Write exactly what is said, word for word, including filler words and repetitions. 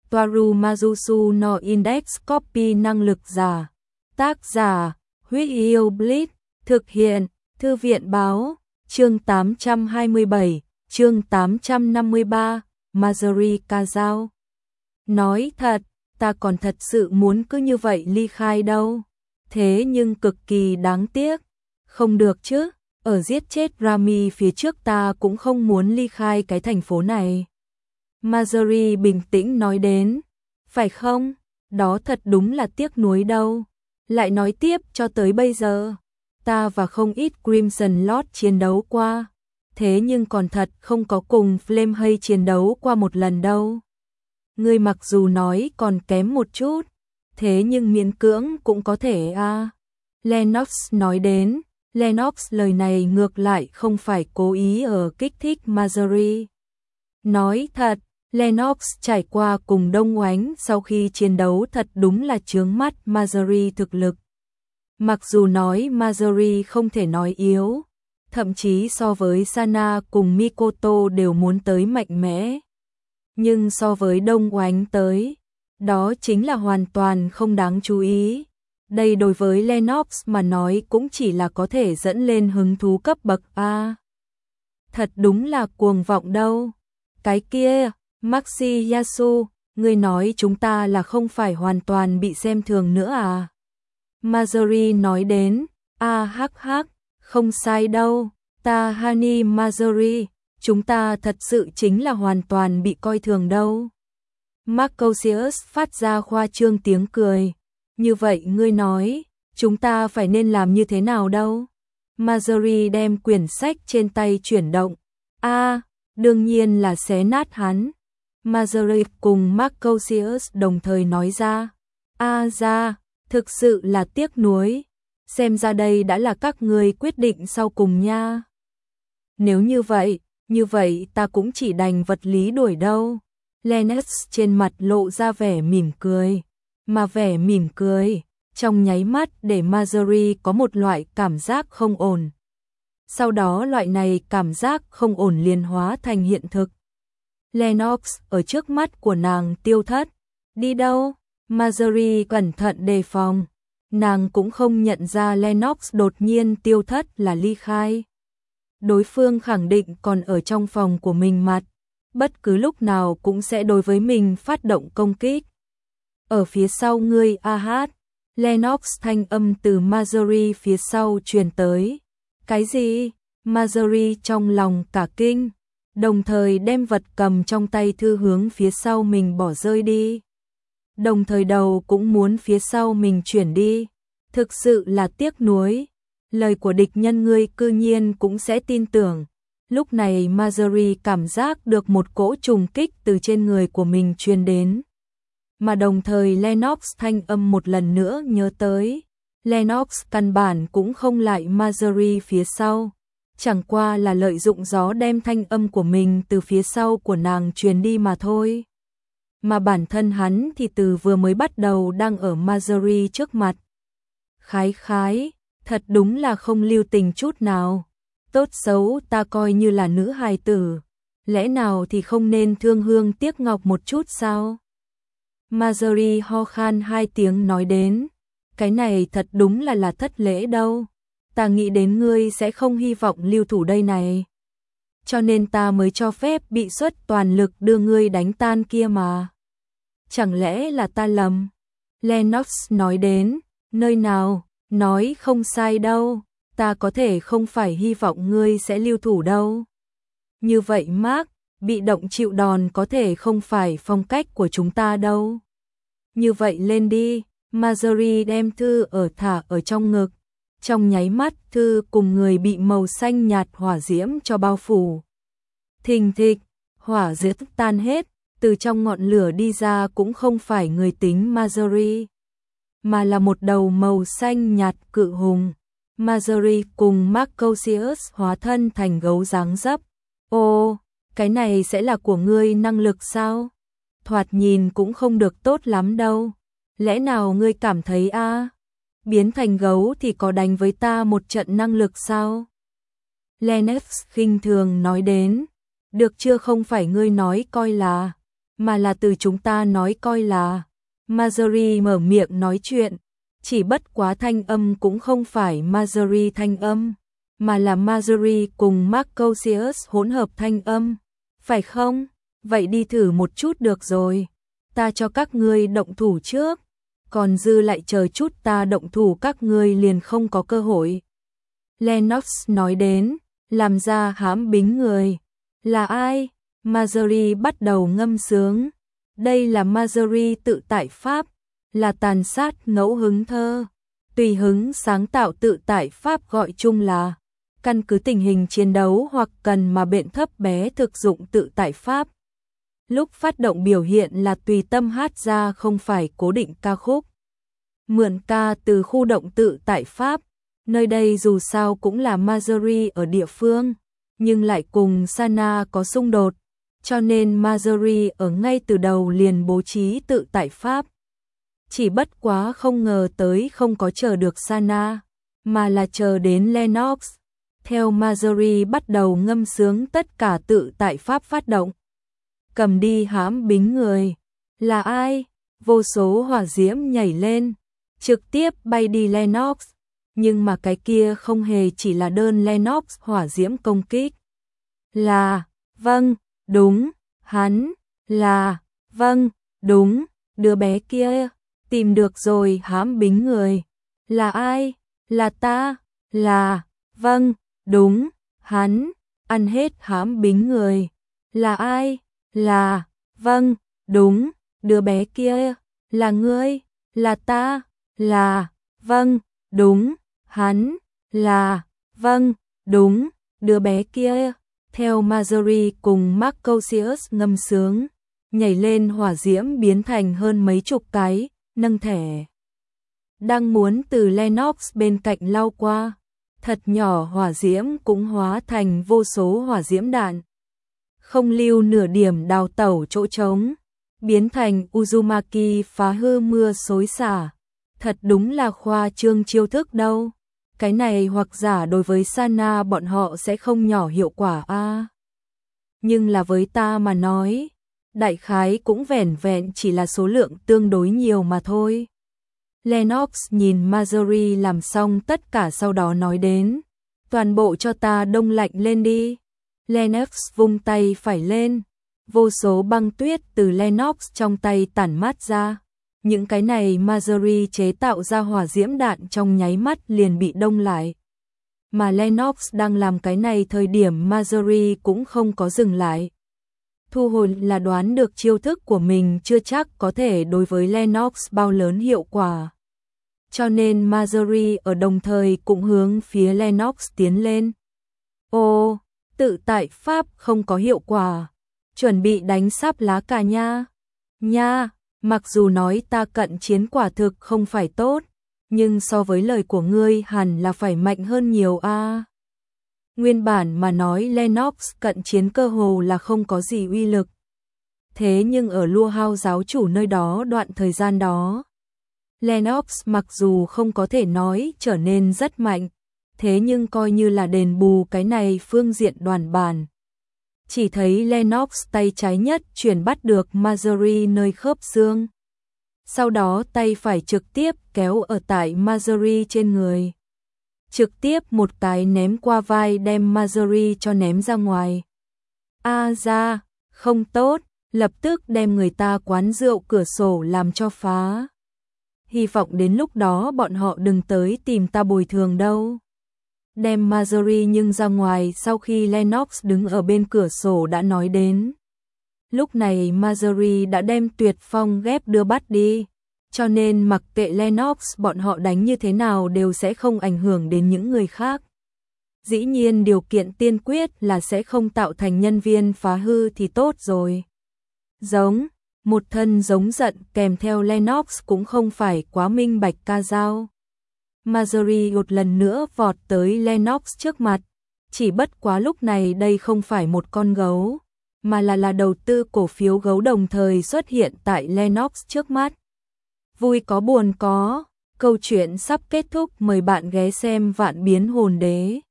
Toaru Majusu no Index Copy năng lực giả. Tác giả, Huyết Yêu Blitz, thực hiện, Thư viện báo, chương tám trăm hai mươi bảy, chương tám trăm năm mươi ba, Mazuri Kazao. Nói thật, ta còn thật sự muốn cứ như vậy ly khai đâu. Thế nhưng cực kỳ đáng tiếc. Không được chứ, ở giết chết Rami phía trước ta cũng không muốn ly khai cái thành phố này. Mazuri bình tĩnh nói đến. Phải không? Đó thật đúng là tiếc nuối đâu. Lại nói tiếp, cho tới bây giờ, ta và không ít Crimson Lord chiến đấu qua. Thế nhưng còn thật không có cùng Flame hay chiến đấu qua một lần đâu. Ngươi mặc dù nói còn kém một chút, thế nhưng miễn cưỡng cũng có thể à. Lennox nói đến. Lennox lời này ngược lại không phải cố ý ở kích thích Mazuri. Nói thật, Lennox trải qua cùng Đông Oánh sau khi chiến đấu thật đúng là chướng mắt Mazuri thực lực. Mặc dù nói Mazuri không thể nói yếu, thậm chí so với Sana cùng Mikoto đều muốn tới mạnh mẽ. Nhưng so với Đông Oánh tới, đó chính là hoàn toàn không đáng chú ý. Đây đối với Lennox mà nói cũng chỉ là có thể dẫn lên hứng thú cấp bậc A. Thật đúng là cuồng vọng đâu. Cái kia, Maxi Yasu, ngươi nói chúng ta là không phải hoàn toàn bị xem thường nữa à? Mazuri nói đến, a hắc hắc, không sai đâu, ta Hani Mazuri, chúng ta thật sự chính là hoàn toàn bị coi thường đâu. Marcosius phát ra khoa trương tiếng cười. Như vậy ngươi nói, chúng ta phải nên làm như thế nào đâu? Mazuri đem quyển sách trên tay chuyển động. A, à, đương nhiên là xé nát hắn. Mazuri cùng Marcosius đồng thời nói ra. A à, ra, thực sự là tiếc nuối. Xem ra đây đã là các ngươi quyết định sau cùng nha. Nếu như vậy, như vậy ta cũng chỉ đành vật lý đuổi đâu. Lennox trên mặt lộ ra vẻ mỉm cười. Mà vẻ mỉm cười, trong nháy mắt để Mazuri có một loại cảm giác không ổn. Sau đó loại này cảm giác không ổn liền hóa thành hiện thực. Lennox ở trước mắt của nàng tiêu thất. Đi đâu? Mazuri cẩn thận đề phòng. Nàng cũng không nhận ra Lennox đột nhiên tiêu thất là ly khai. Đối phương khẳng định còn ở trong phòng của mình mặt. Bất cứ lúc nào cũng sẽ đối với mình phát động công kích. Ở phía sau ngươi a hát, Lennox thanh âm từ Mazuri phía sau truyền tới. Cái gì? Mazuri trong lòng cả kinh, đồng thời đem vật cầm trong tay thư hướng phía sau mình bỏ rơi đi. Đồng thời đầu cũng muốn phía sau mình chuyển đi. Thực sự là tiếc nuối. Lời của địch nhân ngươi cư nhiên cũng sẽ tin tưởng. Lúc này Mazuri cảm giác được một cỗ trùng kích từ trên người của mình truyền đến. Mà đồng thời Lennox thanh âm một lần nữa nhớ tới. Lennox căn bản cũng không lại Mazuri phía sau. Chẳng qua là lợi dụng gió đem thanh âm của mình từ phía sau của nàng truyền đi mà thôi. Mà bản thân hắn thì từ vừa mới bắt đầu đang ở Mazuri trước mặt. Khái khái, thật đúng là không lưu tình chút nào. Tốt xấu ta coi như là nữ hài tử. Lẽ nào thì không nên thương hương tiếc ngọc một chút sao? Mazuri ho khan hai tiếng nói đến. Cái này thật đúng là là thất lễ đâu. Ta nghĩ đến ngươi sẽ không hy vọng lưu thủ đây này. Cho nên ta mới cho phép bị xuất toàn lực đưa ngươi đánh tan kia mà. Chẳng lẽ là ta lầm? Lennox nói đến. Nơi nào? Nói không sai đâu. Ta có thể không phải hy vọng ngươi sẽ lưu thủ đâu. Như vậy Mark, bị động chịu đòn có thể không phải phong cách của chúng ta đâu. Như vậy lên đi. Mazuri đem thư ở thả ở trong ngực. Trong nháy mắt thư cùng người bị màu xanh nhạt hỏa diễm cho bao phủ. Thình thịch, hỏa diễm tan hết, từ trong ngọn lửa đi ra cũng không phải người tính Mazuri, mà là một đầu màu xanh nhạt cự hùng. Mazuri cùng Marcosius hóa thân thành gấu dáng dấp. Ô, cái này sẽ là của ngươi năng lực sao? Thoạt nhìn cũng không được tốt lắm đâu. Lẽ nào ngươi cảm thấy a à, biến thành gấu thì có đánh với ta một trận năng lực sao? Lennox khinh thường nói đến. Được chưa, không phải ngươi nói coi là. mà là từ chúng ta nói coi là. Marjorie mở miệng nói chuyện, chỉ bất quá thanh âm cũng không phải Marjorie thanh âm, mà là Marjorie cùng Marcosius hỗn hợp thanh âm, phải không? Vậy đi thử một chút được rồi, ta cho các ngươi động thủ trước, còn dư lại chờ chút ta động thủ các ngươi liền không có cơ hội. Lennox nói đến, làm ra hãm bính người. Là ai? Marjorie bắt đầu ngâm sướng. Đây là Marjorie tự tại pháp, là tàn sát ngẫu hứng thơ. Tùy hứng sáng tạo tự tại pháp gọi chung là căn cứ tình hình chiến đấu hoặc cần mà bệnh thấp bé thực dụng tự tại pháp. Lúc phát động biểu hiện là tùy tâm hát ra không phải cố định ca khúc. Mượn ca từ khu động tự tại pháp, nơi đây dù sao cũng là Marjorie ở địa phương, nhưng lại cùng Sana có xung đột, cho nên Marjorie ở ngay từ đầu liền bố trí tự tại pháp. Chỉ bất quá không ngờ tới không có chờ được Sana, mà là chờ đến Lennox. Theo Marjorie bắt đầu ngâm sướng tất cả tự tại pháp phát động. Cầm đi hãm bính người. Là ai? Vô số hỏa diễm nhảy lên, trực tiếp bay đi Lennox. Nhưng mà cái kia không hề chỉ là đơn Lennox hỏa diễm công kích. Là, vâng, đúng, hắn, là, vâng, đúng, đứa bé kia, tìm được rồi hãm bính người. Là ai? Là ta, là, vâng, đúng, hắn, ăn hết hãm bính người. Là ai? Là, vâng, đúng, đứa bé kia, là ngươi, là ta, là, vâng, đúng, hắn, là, vâng, đúng, đứa bé kia. Theo Marjorie cùng Marcosius ngâm sướng, nhảy lên hỏa diễm biến thành hơn mấy chục cái, nâng thẻ. Đang muốn từ Lennox bên cạnh lao qua, thật nhỏ hỏa diễm cũng hóa thành vô số hỏa diễm đạn. Không lưu nửa điểm đào tẩu chỗ trống, biến thành Uzumaki phá hư mưa xối xả. Thật đúng là khoa trương chiêu thức đâu. Cái này hoặc giả đối với Sana bọn họ sẽ không nhỏ hiệu quả a. À. Nhưng là với ta mà nói, đại khái cũng vẻn vẹn chỉ là số lượng tương đối nhiều mà thôi. Lennox nhìn Marjorie làm xong tất cả sau đó nói đến, toàn bộ cho ta đông lạnh lên đi. Lennox vung tay phải lên, vô số băng tuyết từ Lennox trong tay tản mát ra. Những cái này Marjorie chế tạo ra hỏa diễm đạn trong nháy mắt liền bị đông lại. Mà Lennox đang làm cái này thời điểm Marjorie cũng không có dừng lại. Thu hồi là đoán được chiêu thức của mình chưa chắc có thể đối với Lennox bao lớn hiệu quả. Cho nên Marjorie ở đồng thời cũng hướng phía Lennox tiến lên. Ô, tự tại pháp không có hiệu quả. Chuẩn bị đánh sáp lá cà nha. Nha. Mặc dù nói ta cận chiến quả thực không phải tốt, nhưng so với lời của ngươi hẳn là phải mạnh hơn nhiều a. À. Nguyên bản mà nói Lennox cận chiến cơ hồ là không có gì uy lực. Thế nhưng ở Lua Hao giáo chủ nơi đó đoạn thời gian đó, Lennox mặc dù không có thể nói trở nên rất mạnh, thế nhưng coi như là đền bù cái này phương diện đoàn bàn. Chỉ thấy Lennox tay trái nhất chuyển bắt được Marjorie nơi khớp xương. Sau đó tay phải trực tiếp kéo ở tại Marjorie trên người. Trực tiếp một cái ném qua vai đem Marjorie cho ném ra ngoài. A à ra, không tốt, lập tức đem người ta quán rượu cửa sổ làm cho phá. Hy vọng đến lúc đó bọn họ đừng tới tìm ta bồi thường đâu. Đem Marjorie nhưng ra ngoài sau khi Lennox đứng ở bên cửa sổ đã nói đến. Lúc này Marjorie đã đem Tuyệt Phong ghép đưa bắt đi, cho nên mặc kệ Lennox bọn họ đánh như thế nào đều sẽ không ảnh hưởng đến những người khác. Dĩ nhiên điều kiện tiên quyết là sẽ không tạo thành nhân viên phá hư thì tốt rồi. Giống, một thân giống giận kèm theo Lennox cũng không phải quá minh bạch ca dao. Marjorie một lần nữa vọt tới Lennox trước mặt, chỉ bất quá lúc này đây không phải một con gấu, mà là là đầu tư cổ phiếu gấu đồng thời xuất hiện tại Lennox trước mắt. Vui có buồn có, câu chuyện sắp kết thúc, mời bạn ghé xem Vạn Biến Hồn Đế.